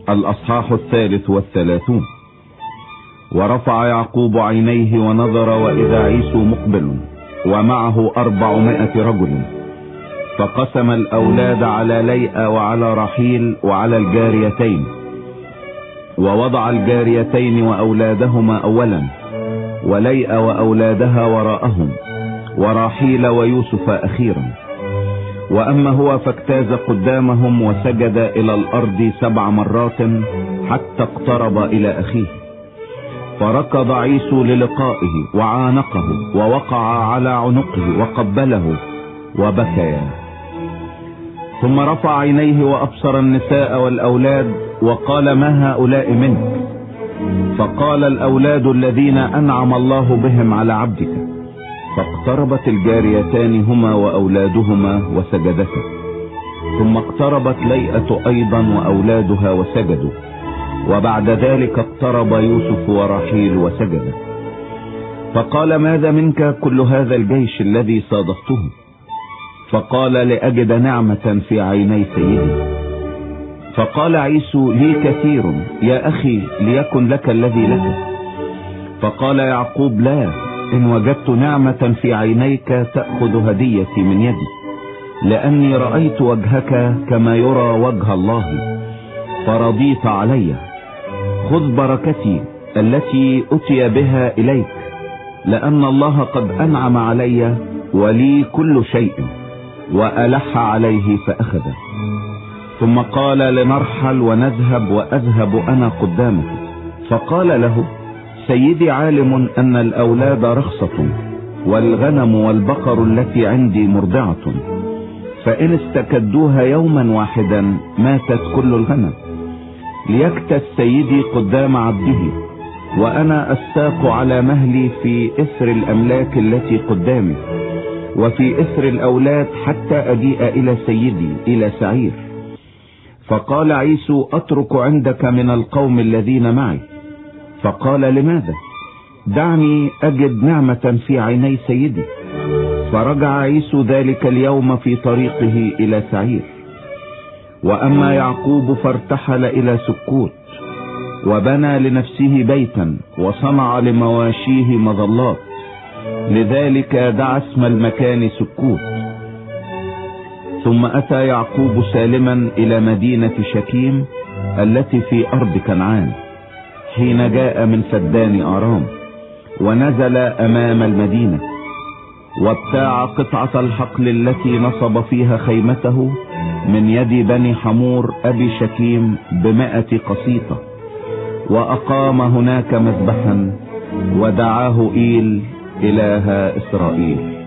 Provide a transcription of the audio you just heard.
الأصحاح 33. ورفع يعقوب عينيه ونظر وإذا عيسو مقبل ومعه 400 رجل، فقسم الأولاد على ليئة وعلى رحيل وعلى الجاريتين، ووضع الجاريتين وأولادهما أولا، وليئة وأولادها وراءهم، وراحيل ويوسف أخيرا. وأما هو فاجتاز قدامهم وسجد إلى الأرض 7 مرات حتى اقترب إلى أخيه، فركض عيسو للقائه وعانقه ووقع على عنقه وقبله وبكيا. ثم رفع عينيه وأبصر النساء والأولاد وقال: ما هؤلاء منك؟ فقال: الأولاد الذين أنعم الله بهم على عبدك. فاقتربت الجاريتان هما وأولادهما وسجدتا، ثم اقتربت ليئة أيضا وأولادها وسجدوا، وبعد ذلك اقترب يوسف ورحيل وسجد. فقال: ماذا منك كل هذا الجيش الذي صادفته؟ فقال: لأجد نعمة في عيني سيدي. فقال عيسو: لي كثير يا أخي، ليكن لك الذي لك. فقال يعقوب: لا، إن وجدت نعمة في عينيك تأخذ هديتي من يدي، لأني رأيت وجهك كما يرى وجه الله فرضيت علي. خذ بركتي التي أتي بها إليك، لأن الله قد أنعم علي ولي كل شيء. وألح عليه فأخذه. ثم قال: لنرحل ونذهب وأذهب أنا قدامك. فقال له: سيدي عالم أن الأولاد رخصة، والغنم والبقر التي عندي مرضعة، فإن استكدوها يوما واحدا ماتت كل الغنم. ليكتس سيدي قدام عبده، وأنا أستاق على مهلي في إثر الأملاك التي قدامي، وفي إثر الأولاد حتى أجيء إلى سيدي إلى سعير. فقال عيسو: أترك عندك من القوم الذين معي. فقال: لماذا؟ دعني أجد نعمة في عيني سيدي. فرجع عيسو ذلك اليوم في طريقه إلى سعير. وأما يعقوب فارتحل إلى سكوت، وبنى لنفسه بيتا، وصنع لمواشيه مظلات، لذلك دعا اسم المكان سكوت. ثم أتى يعقوب سالما إلى مدينة شكيم التي في أرض كنعان، حين جاء من فدان آرام، ونزل أمام المدينة، وابتاع قطعة الحقل التي نصب فيها خيمته من يد بني حمور أبي شكيم ب100 قسيطة، وأقام هناك مذبحا ودعاه إيل إله إسرائيل.